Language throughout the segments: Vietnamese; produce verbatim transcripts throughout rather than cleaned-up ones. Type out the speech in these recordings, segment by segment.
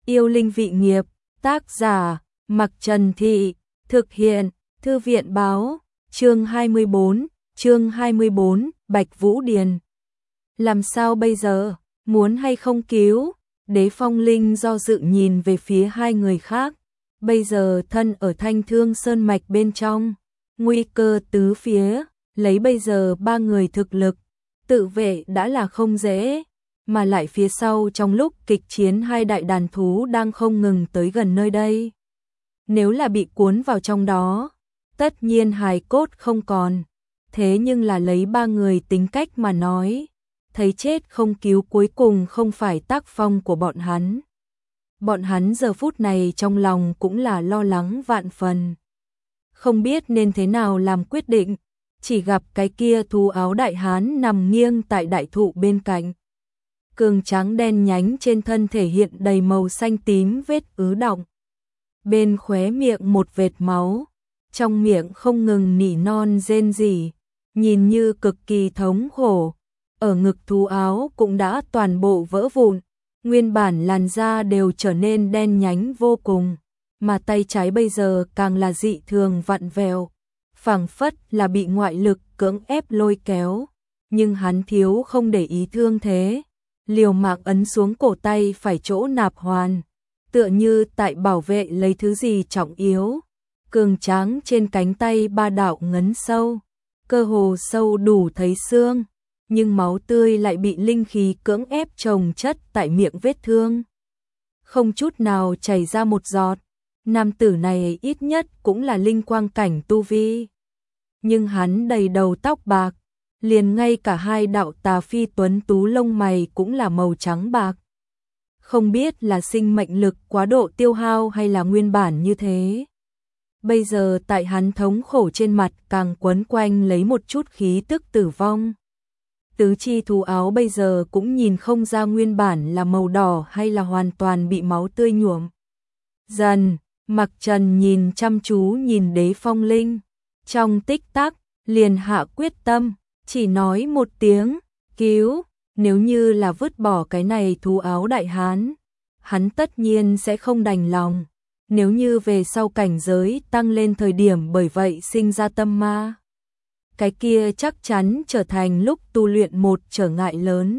Yêu linh vị nghiệp, tác giả, Mặc Trần Thị, thực hiện, Thư viện báo, chương hai mươi bốn, chương hai mươi bốn, Bạch Vũ Điền. Làm sao bây giờ, muốn hay không cứu? Đế Phong Linh do dự nhìn về phía hai người khác, bây giờ thân ở Thanh Thương Sơn Mạch bên trong, nguy cơ tứ phía, lấy bây giờ ba người thực lực, tự vệ đã là không dễ, mà lại phía sau trong lúc kịch chiến hai đại đàn thú đang không ngừng tới gần nơi đây. Nếu là bị cuốn vào trong đó, tất nhiên hài cốt không còn, thế nhưng là lấy ba người tính cách mà nói, thấy chết không cứu cuối cùng không phải tác phong của bọn hắn. Bọn hắn giờ phút này trong lòng cũng là lo lắng vạn phần. Không biết nên thế nào làm quyết định, chỉ gặp cái kia thú áo đại hán nằm nghiêng tại đại thụ bên cạnh. Cường trắng đen nhánh trên thân thể hiện đầy màu xanh tím vết ứ đọng. Bên khóe miệng một vệt máu, trong miệng không ngừng nỉ non rên rỉ, nhìn như cực kỳ thống khổ. Ở ngực thú áo cũng đã toàn bộ vỡ vụn, nguyên bản làn da đều trở nên đen nhánh vô cùng, mà tay trái bây giờ càng là dị thường vặn vẹo, phảng phất là bị ngoại lực cưỡng ép lôi kéo, nhưng hắn thiếu không để ý thương thế, liều mạng ấn xuống cổ tay phải chỗ nạp hoàn, tựa như tại bảo vệ lấy thứ gì trọng yếu. Cường tráng trên cánh tay ba đạo ngấn sâu, cơ hồ sâu đủ thấy xương, nhưng máu tươi lại bị linh khí cưỡng ép chồng chất tại miệng vết thương. Không chút nào chảy ra một giọt, nam tử này ít nhất cũng là linh quang cảnh tu vi. Nhưng hắn đầy đầu tóc bạc, liền ngay cả hai đạo tà phi tuấn tú lông mày cũng là màu trắng bạc. Không biết là sinh mệnh lực quá độ tiêu hao hay là nguyên bản như thế. Bây giờ tại hắn thống khổ trên mặt càng quấn quanh lấy một chút khí tức tử vong. Tứ chi thú áo bây giờ cũng nhìn không ra nguyên bản là màu đỏ hay là hoàn toàn bị máu tươi nhuộm. Dần, Mặc Trần nhìn chăm chú nhìn Đế Phong Linh, trong tích tắc, liền hạ quyết tâm, chỉ nói một tiếng, cứu, nếu như là vứt bỏ cái này thú áo đại hán, hắn tất nhiên sẽ không đành lòng. Nếu như về sau cảnh giới tăng lên thời điểm bởi vậy sinh ra tâm ma, cái kia chắc chắn trở thành lúc tu luyện một trở ngại lớn.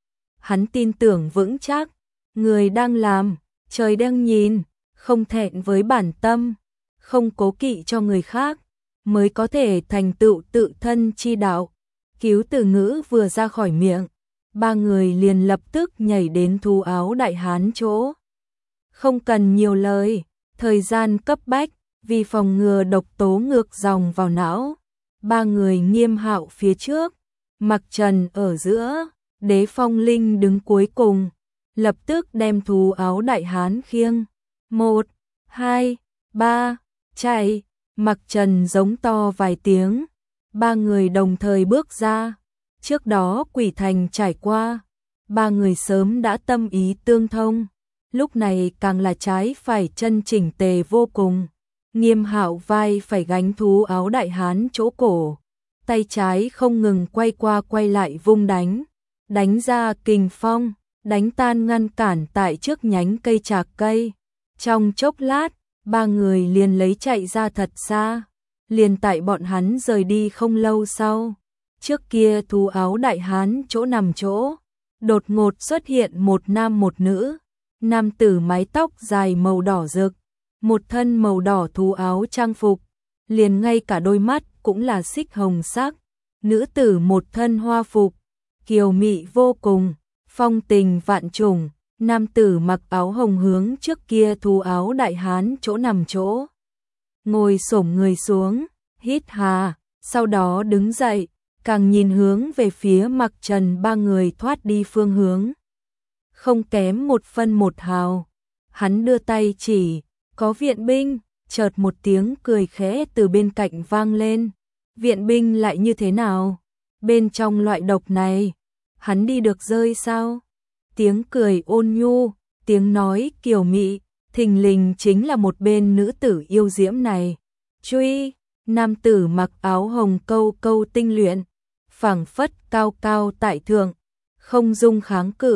Hắn tin tưởng vững chắc, người đang làm, trời đang nhìn, không thẹn với bản tâm, không cố kỵ cho người khác, mới có thể thành tựu tự thân chi đạo. Cứu từ ngữ vừa ra khỏi miệng, ba người liền lập tức nhảy đến thú áo đại hán chỗ. Không cần nhiều lời, thời gian cấp bách, vì phòng ngừa độc tố ngược dòng vào não. Ba người Nghiêm Hạo phía trước, Mặc Trần ở giữa, Đế Phong Linh đứng cuối cùng, lập tức đem thú áo đại hán khiêng. Một, hai, ba, chạy, Mặc Trần giống to vài tiếng, ba người đồng thời bước ra. Trước đó Quỷ Thành trải qua, ba người sớm đã tâm ý tương thông, lúc này càng là trái phải chân chỉnh tề vô cùng. Nghiêm Hạo vai phải gánh thú áo đại hán chỗ cổ, tay trái không ngừng quay qua quay lại vung đánh, đánh ra kình phong, đánh tan ngăn cản tại trước nhánh cây trạc cây. Trong chốc lát, ba người liền lấy chạy ra thật xa, liền tại bọn hắn rời đi không lâu sau. Trước kia thú áo đại hán chỗ nằm chỗ, đột ngột xuất hiện một nam một nữ, nam tử mái tóc dài màu đỏ rực, một thân màu đỏ thú áo trang phục, liền ngay cả đôi mắt cũng là xích hồng sắc, nữ tử một thân hoa phục, kiều mị vô cùng, phong tình vạn trùng, nam tử mặc áo hồng hướng trước kia thú áo đại hán chỗ nằm chỗ. Ngồi xổm người xuống, hít hà, sau đó đứng dậy, càng nhìn hướng về phía Mặc Trần ba người thoát đi phương hướng. Không kém một phân một hào, hắn đưa tay chỉ, có viện binh, chợt một tiếng cười khẽ từ bên cạnh vang lên. Viện binh lại như thế nào? Bên trong loại độc này, hắn đi được rơi sao? Tiếng cười ôn nhu, tiếng nói kiều mị, thình lình chính là một bên nữ tử yêu diễm này. Truy, nam tử mặc áo hồng câu câu tinh luyện, phảng phất cao cao tại thượng, không dung kháng cự,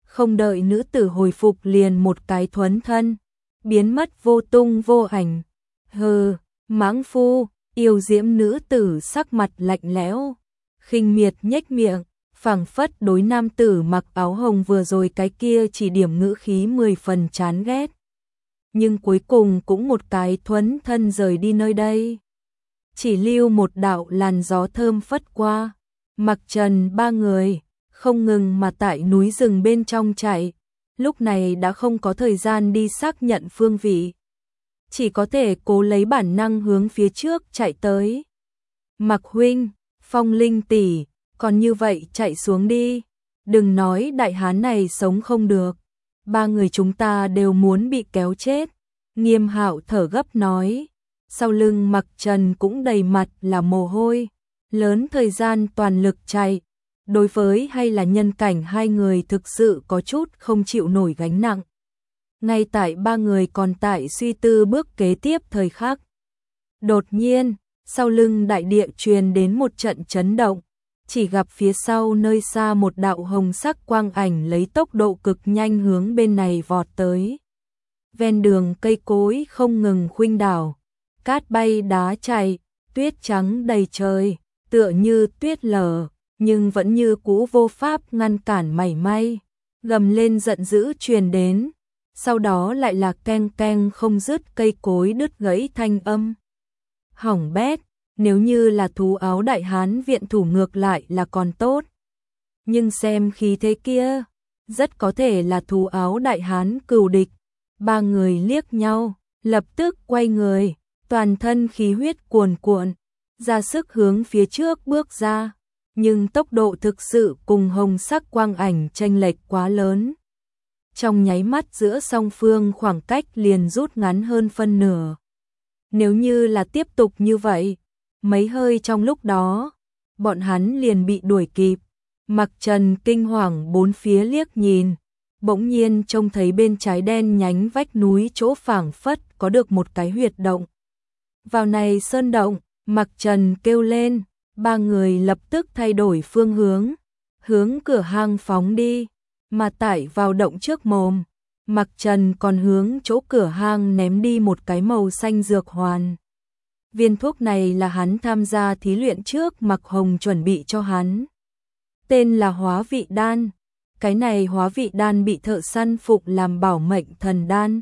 không đợi nữ tử hồi phục liền một cái thuấn thân, biến mất vô tung vô ảnh. Hừ, mãng phu, yêu diễm nữ tử sắc mặt lạnh lẽo, khinh miệt nhếch miệng, phảng phất đối nam tử mặc áo hồng vừa rồi cái kia chỉ điểm ngữ khí mười phần chán ghét. Nhưng cuối cùng cũng một cái thuấn thân rời đi nơi đây. Chỉ lưu một đạo làn gió thơm phất qua, Mặc Trần ba người không ngừng mà tại núi rừng bên trong chạy, lúc này đã không có thời gian đi xác nhận phương vị, chỉ có thể cố lấy bản năng hướng phía trước chạy tới. Mặc huynh, Phong Linh tỷ, còn như vậy chạy xuống đi, đừng nói đại hán này sống không được, ba người chúng ta đều muốn bị kéo chết. Nghiêm Hạo thở gấp nói, sau lưng Mặc Trần cũng đầy mặt là mồ hôi, lớn thời gian toàn lực chạy, đối với hay là nhân cảnh hai người thực sự có chút không chịu nổi gánh nặng. Ngay tại ba người còn tại suy tư bước kế tiếp thời khắc, đột nhiên, sau lưng đại địa truyền đến một trận chấn động, chỉ gặp phía sau nơi xa một đạo hồng sắc quang ảnh lấy tốc độ cực nhanh hướng bên này vọt tới. Ven đường cây cối không ngừng khuynh đảo, cát bay đá chạy, tuyết trắng đầy trời, tựa như tuyết lở, nhưng vẫn như cũ vô pháp ngăn cản mảy may. Gầm lên giận dữ truyền đến, sau đó lại là keng keng không dứt cây cối đứt gãy thanh âm. Hỏng bét, nếu như là thú áo đại hán viện thủ ngược lại là còn tốt. Nhưng xem khí thế kia, rất có thể là thú áo đại hán cừu địch. Ba người liếc nhau, lập tức quay người, toàn thân khí huyết cuồn cuộn, ra sức hướng phía trước bước ra, nhưng tốc độ thực sự cùng hồng sắc quang ảnh chênh lệch quá lớn. Trong nháy mắt giữa song phương khoảng cách liền rút ngắn hơn phân nửa. Nếu như là tiếp tục như vậy, mấy hơi trong lúc đó, bọn hắn liền bị đuổi kịp. Mặc Trần kinh hoàng bốn phía liếc nhìn, bỗng nhiên trông thấy bên trái đen nhánh vách núi chỗ phảng phất có được một cái huyệt động. Vào này sơn động, Mặc Trần kêu lên, ba người lập tức thay đổi phương hướng, hướng cửa hang phóng đi, mà tại vào động trước mồm, Mặc Trần còn hướng chỗ cửa hang ném đi một cái màu xanh dược hoàn. Viên thuốc này là hắn tham gia thí luyện trước Mặc Hồng chuẩn bị cho hắn. Tên là hóa vị đan. Cái này hóa vị đan bị thợ săn phục làm bảo mệnh thần đan.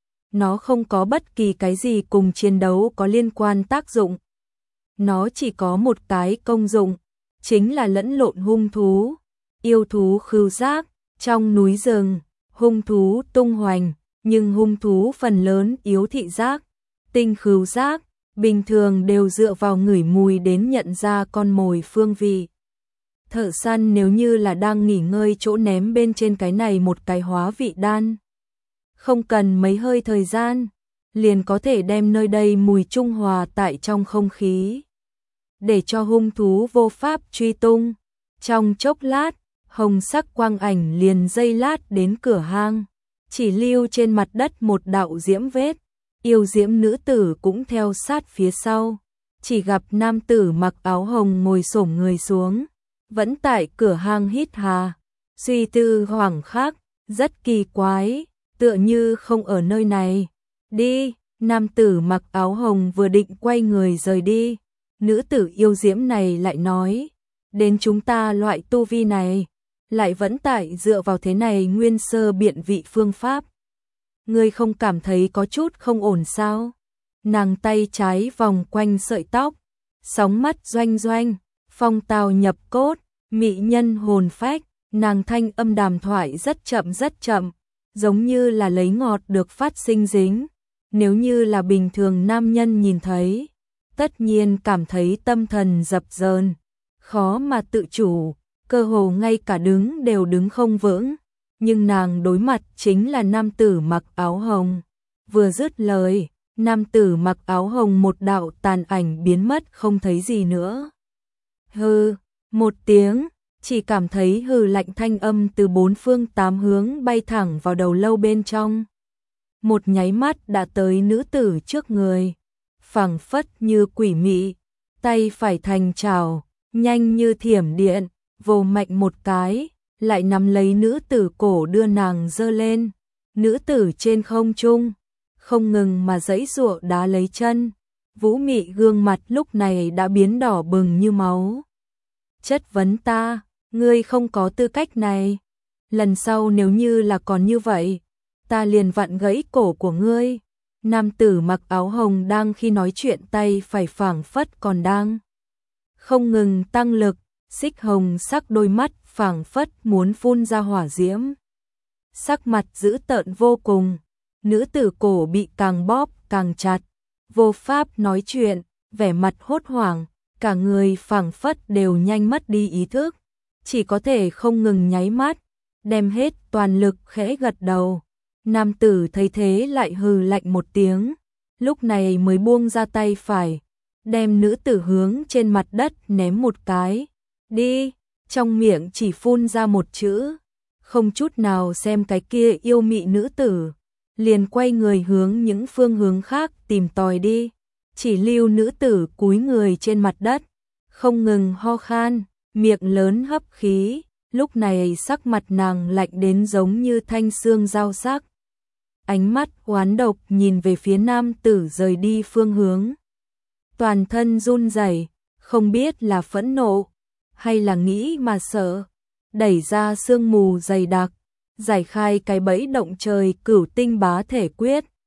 Nó không có bất kỳ cái gì cùng chiến đấu có liên quan tác dụng. Nó chỉ có một cái công dụng, chính là lẫn lộn hung thú, yêu thú khứu giác. Trong núi rừng, hung thú tung hoành, nhưng hung thú phần lớn yếu thị giác, tinh khứu giác, bình thường đều dựa vào ngửi mùi đến nhận ra con mồi phương vị. Thợ săn nếu như là đang nghỉ ngơi chỗ ném bên trên cái này một cái hóa vị đan, không cần mấy hơi thời gian, liền có thể đem nơi đây mùi trung hòa tại trong không khí, để cho hung thú vô pháp truy tung. Trong chốc lát, hồng sắc quang ảnh liền dây lát đến cửa hang, chỉ lưu trên mặt đất một đạo diễm vết, yêu diễm nữ tử cũng theo sát phía sau, chỉ gặp nam tử mặc áo hồng ngồi xổm người xuống, vẫn tại cửa hang hít hà, suy tư hoảng khắc, rất kỳ quái, tựa như không ở nơi này. Đi, nam tử mặc áo hồng vừa định quay người rời đi, nữ tử yêu diễm này lại nói, đến chúng ta loại tu vi này, lại vẫn tại dựa vào thế này nguyên sơ biện vị phương pháp. Ngươi không cảm thấy có chút không ổn sao? Nàng tay trái vòng quanh sợi tóc, sóng mắt doanh doanh, phong tào nhập cốt, mị nhân hồn phách, nàng thanh âm đàm thoại rất chậm rất chậm, giống như là lấy ngọt được phát sinh dính. Nếu như là bình thường nam nhân nhìn thấy, tất nhiên cảm thấy tâm thần dập dờn, khó mà tự chủ, cơ hồ ngay cả đứng đều đứng không vững. Nhưng nàng đối mặt chính là nam tử mặc áo hồng. Vừa dứt lời, nam tử mặc áo hồng một đạo tàn ảnh biến mất không thấy gì nữa. Hừ, một tiếng, chỉ cảm thấy hừ lạnh thanh âm từ bốn phương tám hướng bay thẳng vào đầu lâu bên trong. Một nháy mắt đã tới nữ tử trước người, phảng phất như quỷ mị, tay phải thành chảo, nhanh như thiểm điện, vồ mạnh một cái, lại nắm lấy nữ tử cổ đưa nàng giơ lên. Nữ tử trên không trung, không ngừng mà giãy giụa đá lấy chân. Vũ Mị gương mặt lúc này đã biến đỏ bừng như máu. Chất vấn ta, ngươi không có tư cách này. Lần sau nếu như là còn như vậy, ta liền vặn gãy cổ của ngươi. Nam tử mặc áo hồng đang khi nói chuyện tay phải phảng phất còn đang không ngừng tăng lực, xích hồng sắc đôi mắt phảng phất muốn phun ra hỏa diễm. Sắc mặt dữ tợn vô cùng, nữ tử cổ bị càng bóp càng chặt, vô pháp nói chuyện, vẻ mặt hốt hoảng, cả người phảng phất đều nhanh mất đi ý thức, chỉ có thể không ngừng nháy mắt, đem hết toàn lực khẽ gật đầu. Nam tử thấy thế lại hừ lạnh một tiếng, lúc này mới buông ra tay phải, đem nữ tử hướng trên mặt đất ném một cái. Đi, trong miệng chỉ phun ra một chữ, không chút nào xem cái kia yêu mị nữ tử, liền quay người hướng những phương hướng khác tìm tòi đi, chỉ lưu nữ tử cúi người trên mặt đất, không ngừng ho khan, miệng lớn hấp khí, lúc này sắc mặt nàng lạnh đến giống như thanh xương dao sắc. Ánh mắt oán độc nhìn về phía nam tử rời đi phương hướng. Toàn thân run rẩy, không biết là phẫn nộ hay là nghĩ mà sợ, đẩy ra sương mù dày đặc, giải khai cái bẫy động trời cửu tinh bá thể quyết,